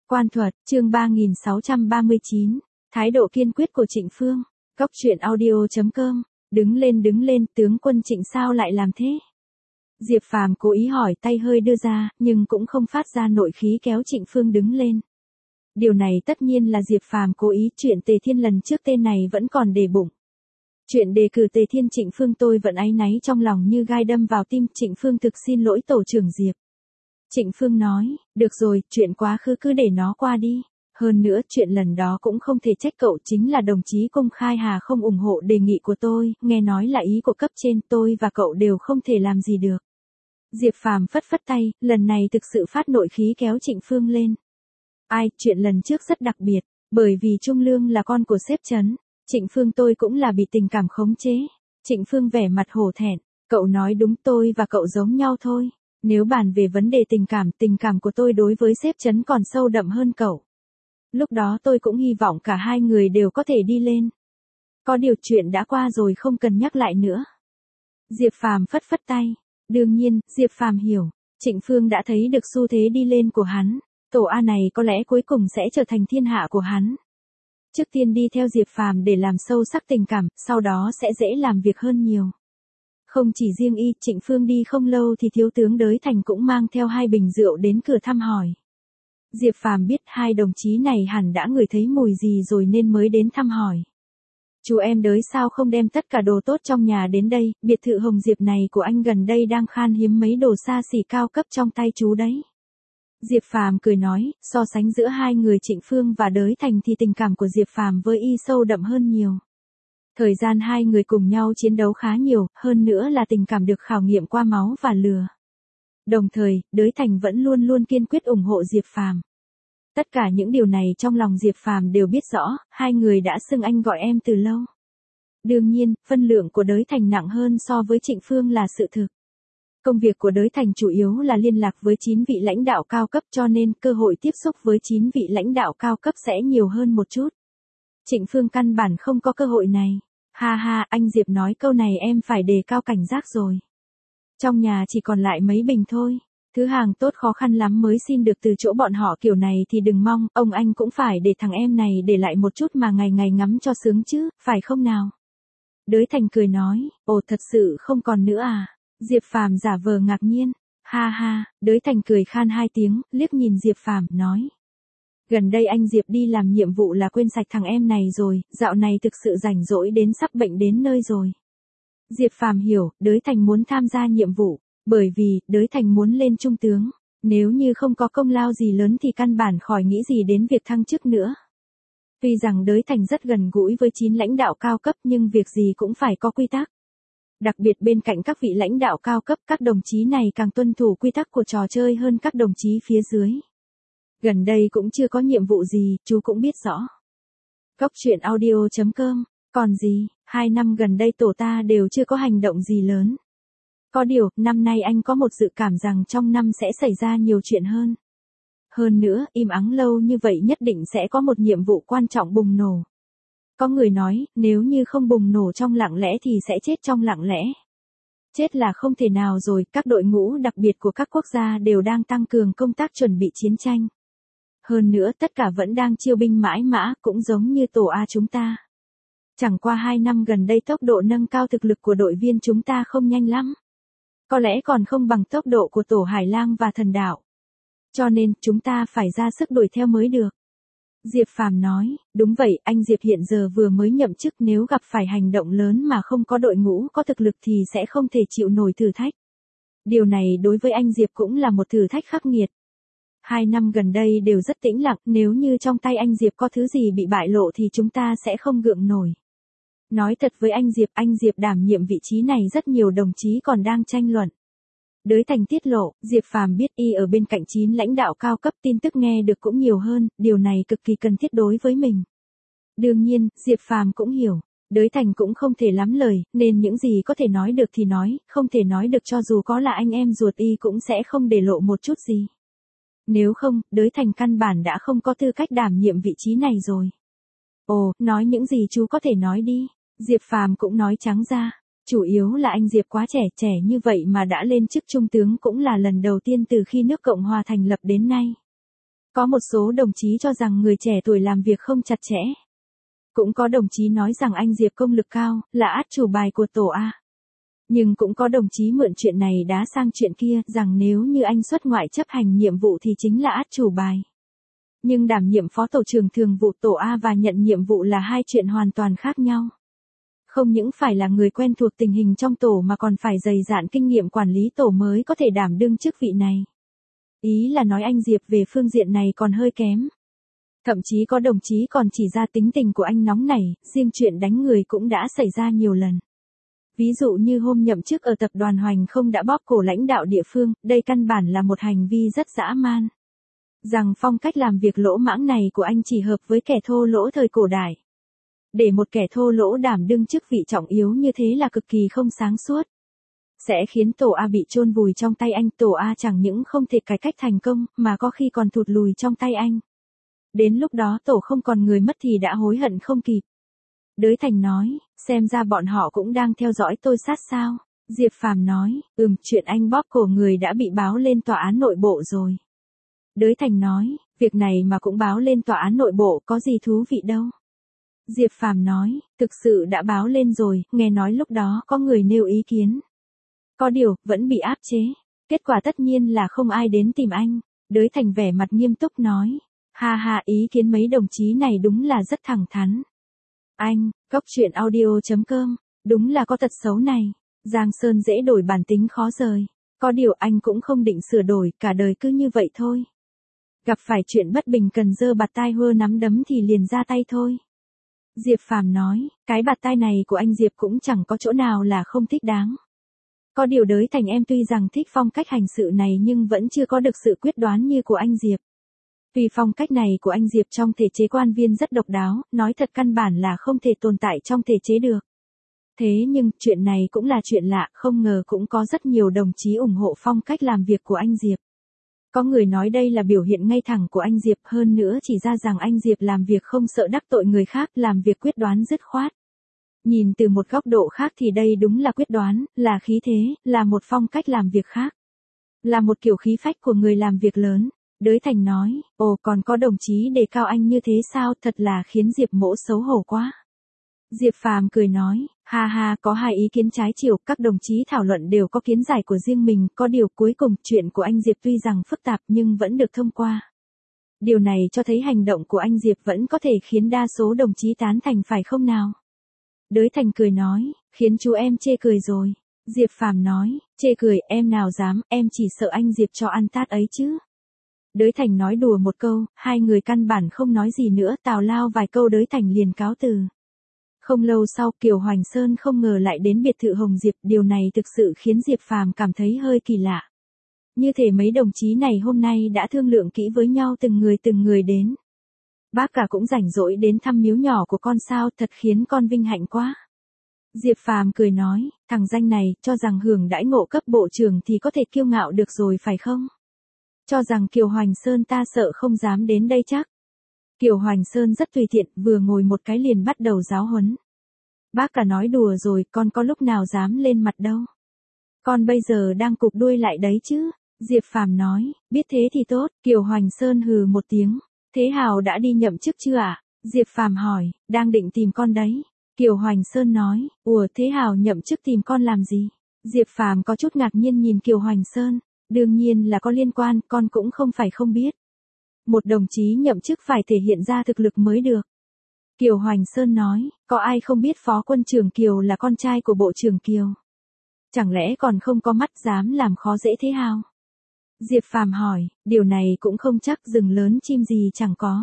Quan thuật, chương 3639, thái độ kiên quyết của Trịnh Phương. Cóc truyện audio.com, đứng lên, tướng quân Trịnh sao lại làm thế? Diệp Phàm cố ý hỏi, tay hơi đưa ra, nhưng cũng không phát ra nội khí kéo Trịnh Phương đứng lên. Điều này tất nhiên là Diệp Phàm cố ý, chuyện Tề Thiên lần trước tên này vẫn còn để bụng. Chuyện đề cử Tề Thiên Trịnh Phương tôi vẫn áy náy trong lòng như gai đâm vào tim. Trịnh Phương thực xin lỗi tổ trưởng Diệp. Trịnh Phương nói, được rồi, chuyện quá khứ cứ để nó qua đi. Hơn nữa, chuyện lần đó cũng không thể trách cậu, chính là đồng chí Công Khai Hà không ủng hộ đề nghị của tôi, nghe nói là ý của cấp trên, tôi và cậu đều không thể làm gì được. Diệp Phàm phất phất tay, lần này thực sự phát nội khí kéo Trịnh Phương lên. Chuyện lần trước rất đặc biệt, bởi vì Trung Lương là con của sếp Trấn, Trịnh Phương tôi cũng là bị tình cảm khống chế. Trịnh Phương vẻ mặt hổ thẹn, cậu nói đúng, tôi và cậu giống nhau thôi. Nếu bàn về vấn đề tình cảm của tôi đối với sếp Trấn còn sâu đậm hơn cậu. Lúc đó tôi cũng hy vọng cả hai người đều có thể đi lên. Có điều chuyện đã qua rồi, không cần nhắc lại nữa. Diệp Phàm phất phất tay. Đương nhiên, Diệp Phàm hiểu, Trịnh Phương đã thấy được xu thế đi lên của hắn. Tổ A này có lẽ cuối cùng sẽ trở thành thiên hạ của hắn. Trước tiên đi theo Diệp Phàm để làm sâu sắc tình cảm, sau đó sẽ dễ làm việc hơn nhiều. Không chỉ riêng Trịnh Phương đi không lâu thì thiếu tướng Đới Thành cũng mang theo 2 bình rượu đến cửa thăm hỏi. Diệp Phàm biết 2 đồng chí này hẳn đã ngửi thấy mùi gì rồi nên mới đến thăm hỏi. Chú em Đới sao không đem tất cả đồ tốt trong nhà đến đây, biệt thự Hồng Diệp này của anh gần đây đang khan hiếm mấy đồ xa xỉ cao cấp trong tay chú đấy. Diệp Phàm cười nói, so sánh giữa 2 người Trịnh Phương và Đới Thành thì tình cảm của Diệp Phàm với sâu đậm hơn nhiều. Thời gian 2 người cùng nhau chiến đấu khá nhiều, hơn nữa là tình cảm được khảo nghiệm qua máu và lửa. Đồng thời, Đới Thành vẫn luôn luôn kiên quyết ủng hộ Diệp Phàm. Tất cả những điều này trong lòng Diệp Phàm đều biết rõ, 2 người đã xưng anh gọi em từ lâu. Đương nhiên, phân lượng của Đới Thành nặng hơn so với Trịnh Phương là sự thực. Công việc của Đới Thành chủ yếu là liên lạc với 9 vị lãnh đạo cao cấp, cho nên cơ hội tiếp xúc với 9 vị lãnh đạo cao cấp sẽ nhiều hơn một chút. Trịnh Phương căn bản không có cơ hội này. Ha ha, anh Diệp nói câu này em phải đề cao cảnh giác rồi. Trong nhà chỉ còn lại mấy bình thôi. Thứ hàng tốt khó khăn lắm mới xin được từ chỗ bọn họ, kiểu này thì đừng mong, ông anh cũng phải để thằng em này để lại một chút mà ngày ngày ngắm cho sướng chứ, phải không nào? Đới Thành cười nói, ồ thật sự không còn nữa à? Diệp Phàm giả vờ ngạc nhiên. Ha ha, Đới Thành cười khan 2 tiếng, liếc nhìn Diệp Phàm, nói. Gần đây anh Diệp đi làm nhiệm vụ là quên sạch thằng em này rồi, dạo này thực sự rảnh rỗi đến sắp bệnh đến nơi rồi. Diệp Phàm hiểu, Đới Thành muốn tham gia nhiệm vụ, bởi vì, Đới Thành muốn lên trung tướng. Nếu như không có công lao gì lớn thì căn bản khỏi nghĩ gì đến việc thăng chức nữa. Tuy rằng Đới Thành rất gần gũi với 9 lãnh đạo cao cấp nhưng việc gì cũng phải có quy tắc. Đặc biệt bên cạnh các vị lãnh đạo cao cấp, các đồng chí này càng tuân thủ quy tắc của trò chơi hơn các đồng chí phía dưới. Gần đây cũng chưa có nhiệm vụ gì, chú cũng biết rõ. Cóc truyện audio.com, còn gì, 2 năm gần đây tổ ta đều chưa có hành động gì lớn. Có điều, năm nay anh có một dự cảm rằng trong năm sẽ xảy ra nhiều chuyện hơn. Hơn nữa, im ắng lâu như vậy nhất định sẽ có một nhiệm vụ quan trọng bùng nổ. Có người nói, nếu như không bùng nổ trong lặng lẽ thì sẽ chết trong lặng lẽ. Chết là không thể nào rồi, các đội ngũ đặc biệt của các quốc gia đều đang tăng cường công tác chuẩn bị chiến tranh. Hơn nữa tất cả vẫn đang chiêu binh mãi mã, cũng giống như tổ A chúng ta. Chẳng qua 2 năm gần đây tốc độ nâng cao thực lực của đội viên chúng ta không nhanh lắm. Có lẽ còn không bằng tốc độ của tổ Hải Lang và Thần Đạo. Cho nên, chúng ta phải ra sức đuổi theo mới được. Diệp Phàm nói, đúng vậy, anh Diệp hiện giờ vừa mới nhậm chức, nếu gặp phải hành động lớn mà không có đội ngũ có thực lực thì sẽ không thể chịu nổi thử thách. Điều này đối với anh Diệp cũng là một thử thách khắc nghiệt. 2 năm gần đây đều rất tĩnh lặng, nếu như trong tay anh Diệp có thứ gì bị bại lộ thì chúng ta sẽ không gượng nổi. Nói thật với anh Diệp đảm nhiệm vị trí này rất nhiều đồng chí còn đang tranh luận. Đới Thành tiết lộ, Diệp Phàm biết ở bên cạnh 9 lãnh đạo cao cấp, tin tức nghe được cũng nhiều hơn, điều này cực kỳ cần thiết đối với mình. Đương nhiên, Diệp Phàm cũng hiểu, Đới Thành cũng không thể lắm lời, nên những gì có thể nói được thì nói, không thể nói được cho dù có là anh em ruột cũng sẽ không để lộ một chút gì. Nếu không, Đới Thành căn bản đã không có tư cách đảm nhiệm vị trí này rồi. Ồ, nói những gì chú có thể nói đi. Diệp Phàm cũng nói trắng ra. Chủ yếu là anh Diệp quá trẻ như vậy mà đã lên chức trung tướng cũng là lần đầu tiên từ khi nước Cộng Hòa thành lập đến nay. Có một số đồng chí cho rằng người trẻ tuổi làm việc không chặt chẽ. Cũng có đồng chí nói rằng anh Diệp công lực cao, là át chủ bài của tổ A. Nhưng cũng có đồng chí mượn chuyện này đá sang chuyện kia, rằng nếu như anh xuất ngoại chấp hành nhiệm vụ thì chính là át chủ bài. Nhưng đảm nhiệm phó tổ trưởng thường vụ tổ A và nhận nhiệm vụ là hai chuyện hoàn toàn khác nhau. Không những phải là người quen thuộc tình hình trong tổ mà còn phải dày dạn kinh nghiệm quản lý tổ mới có thể đảm đương chức vị này. Ý là nói anh Diệp về phương diện này còn hơi kém. Thậm chí có đồng chí còn chỉ ra tính tình của anh nóng nảy, riêng chuyện đánh người cũng đã xảy ra nhiều lần. Ví dụ như hôm nhậm chức ở tập đoàn Hoành Không đã bóp cổ lãnh đạo địa phương, đây căn bản là một hành vi rất dã man. Rằng phong cách làm việc lỗ mãng này của anh chỉ hợp với kẻ thô lỗ thời cổ đại. Để một kẻ thô lỗ đảm đương chức vị trọng yếu như thế là cực kỳ không sáng suốt. Sẽ khiến tổ A bị chôn vùi trong tay anh, tổ A chẳng những không thể cải cách thành công, mà có khi còn thụt lùi trong tay anh. Đến lúc đó tổ không còn người mất thì đã hối hận không kịp. Đới Thành nói, xem ra bọn họ cũng đang theo dõi tôi sát sao. Diệp Phàm nói, chuyện anh bóp cổ người đã bị báo lên tòa án nội bộ rồi. Đới Thành nói, việc này mà cũng báo lên tòa án nội bộ có gì thú vị đâu. Diệp Phàm nói, thực sự đã báo lên rồi, nghe nói lúc đó có người nêu ý kiến. Có điều, vẫn bị áp chế. Kết quả tất nhiên là không ai đến tìm anh. Đới Thành vẻ mặt nghiêm túc nói, ha ha, ý kiến mấy đồng chí này đúng là rất thẳng thắn. Anh, Cốc Truyện Audio.com, đúng là có tật xấu này. Giang Sơn dễ đổi bản tính khó rời. Có điều anh cũng không định sửa đổi, cả đời cứ như vậy thôi. Gặp phải chuyện bất bình cần giơ bạt tai hơ nắm đấm thì liền ra tay thôi. Diệp Phàm nói, cái bạt tai này của anh Diệp cũng chẳng có chỗ nào là không thích đáng. Có điều Đới Thành em tuy rằng thích phong cách hành sự này nhưng vẫn chưa có được sự quyết đoán như của anh Diệp. Vì phong cách này của anh Diệp trong thể chế quan viên rất độc đáo, nói thật căn bản là không thể tồn tại trong thể chế được. Thế nhưng, chuyện này cũng là chuyện lạ, không ngờ cũng có rất nhiều đồng chí ủng hộ phong cách làm việc của anh Diệp. Có người nói đây là biểu hiện ngay thẳng của anh Diệp, hơn nữa chỉ ra rằng anh Diệp làm việc không sợ đắc tội người khác, làm việc quyết đoán dứt khoát. Nhìn từ một góc độ khác thì đây đúng là quyết đoán, là khí thế, là một phong cách làm việc khác. Là một kiểu khí phách của người làm việc lớn. Đới Thành nói, ồ còn có đồng chí đề cao anh như thế sao, thật là khiến Diệp Mỗ xấu hổ quá. Diệp Phàm cười nói, ha ha, có hai ý kiến trái chiều, các đồng chí thảo luận đều có kiến giải của riêng mình, có điều cuối cùng chuyện của anh Diệp tuy rằng phức tạp nhưng vẫn được thông qua. Điều này cho thấy hành động của anh Diệp vẫn có thể khiến đa số đồng chí tán thành phải không nào? Đới Thành cười nói, khiến chú em chê cười rồi. Diệp Phàm nói, chê cười, em nào dám, em chỉ sợ anh Diệp cho ăn tát ấy chứ. Đới Thành nói đùa một câu, hai người căn bản không nói gì nữa, tào lao vài câu Đới Thành liền cáo từ. Không lâu sau, Kiều Hoành Sơn không ngờ lại đến biệt thự Hồng Diệp, điều này thực sự khiến Diệp Phàm cảm thấy hơi kỳ lạ. Như thể mấy đồng chí này hôm nay đã thương lượng kỹ với nhau từng người đến. Bác cả cũng rảnh rỗi đến thăm miếu nhỏ của con sao, thật khiến con vinh hạnh quá. Diệp Phàm cười nói, thằng danh này, cho rằng hưởng đãi ngộ cấp bộ trưởng thì có thể kiêu ngạo được rồi phải không? Cho rằng Kiều Hoành Sơn ta sợ không dám đến đây chắc. Kiều Hoành Sơn rất tùy tiện, vừa ngồi một cái liền bắt đầu giáo huấn. Bác cả nói đùa rồi, con có lúc nào dám lên mặt đâu. Con bây giờ đang cụp đuôi lại đấy chứ. Diệp Phàm nói, biết thế thì tốt. Kiều Hoành Sơn hừ một tiếng. Thế Hào đã đi nhậm chức chưa ạ? Diệp Phàm hỏi, đang định tìm con đấy. Kiều Hoành Sơn nói, ủa thế Hào nhậm chức tìm con làm gì? Diệp Phàm có chút ngạc nhiên nhìn Kiều Hoành Sơn. Đương nhiên là có liên quan, con cũng không phải không biết. Một đồng chí nhậm chức phải thể hiện ra thực lực mới được. Kiều Hoành Sơn nói, có ai không biết Phó Quân trưởng Kiều là con trai của Bộ trưởng Kiều? Chẳng lẽ còn không có mắt dám làm khó dễ thế Hào? Diệp Phàm hỏi, điều này cũng không chắc, rừng lớn chim gì chẳng có.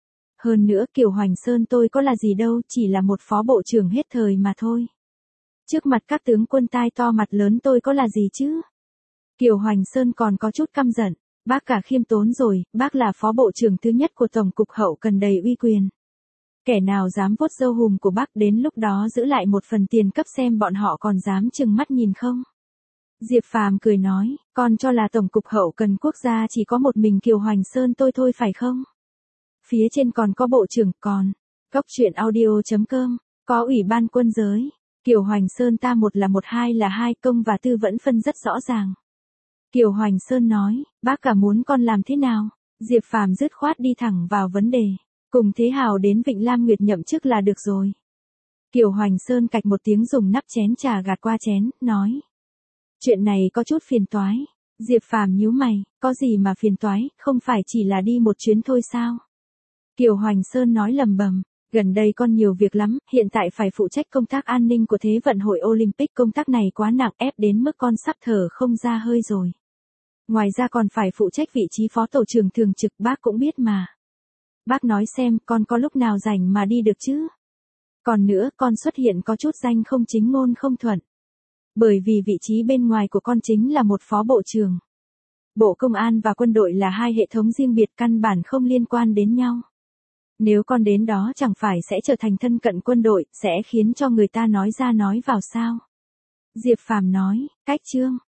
Hơn nữa Kiều Hoành Sơn tôi có là gì đâu, chỉ là một phó bộ trưởng hết thời mà thôi. Trước mặt các tướng quân tai to mặt lớn tôi có là gì chứ? Kiều Hoành Sơn còn có chút căm giận, bác cả khiêm tốn rồi, bác là phó bộ trưởng thứ nhất của Tổng cục Hậu cần đầy uy quyền. Kẻ nào dám vuốt râu hùm của bác đến lúc đó giữ lại một phần tiền cấp xem bọn họ còn dám trừng mắt nhìn không? Diệp Phàm cười nói, con cho là Tổng cục Hậu cần quốc gia chỉ có một mình Kiều Hoành Sơn tôi thôi phải không? Phía trên còn có bộ trưởng, còn Cốc Truyện Audio.com, có Ủy ban quân giới. Kiều Hoành Sơn ta một là một, hai là hai, công và tư vẫn phân rất rõ ràng. Kiều Hoành Sơn nói, bác cả muốn con làm thế nào? Diệp Phàm dứt khoát đi thẳng vào vấn đề. Cùng Thế Hào đến Vịnh Lam Nguyệt nhậm chức là được rồi. Kiều Hoành Sơn cạch một tiếng dùng nắp chén trà gạt qua chén, nói. Chuyện này có chút phiền toái. Diệp Phàm nhíu mày, có gì mà phiền toái, không phải chỉ là đi một chuyến thôi sao? Kiều Hoành Sơn nói lầm bầm, gần đây con nhiều việc lắm, hiện tại phải phụ trách công tác an ninh của Thế vận hội Olympic, công tác này quá nặng ép đến mức con sắp thở không ra hơi rồi. Ngoài ra còn phải phụ trách vị trí phó tổ trưởng thường trực, bác cũng biết mà. Bác nói xem con có lúc nào rảnh mà đi được chứ? Còn nữa con xuất hiện có chút danh không chính ngôn không thuận. Bởi vì vị trí bên ngoài của con chính là một phó bộ trưởng. Bộ Công an và quân đội là hai hệ thống riêng biệt căn bản không liên quan đến nhau. Nếu con đến đó chẳng phải sẽ trở thành thân cận quân đội, sẽ khiến cho người ta nói ra nói vào sao? Diệp Phàm nói, cách trương.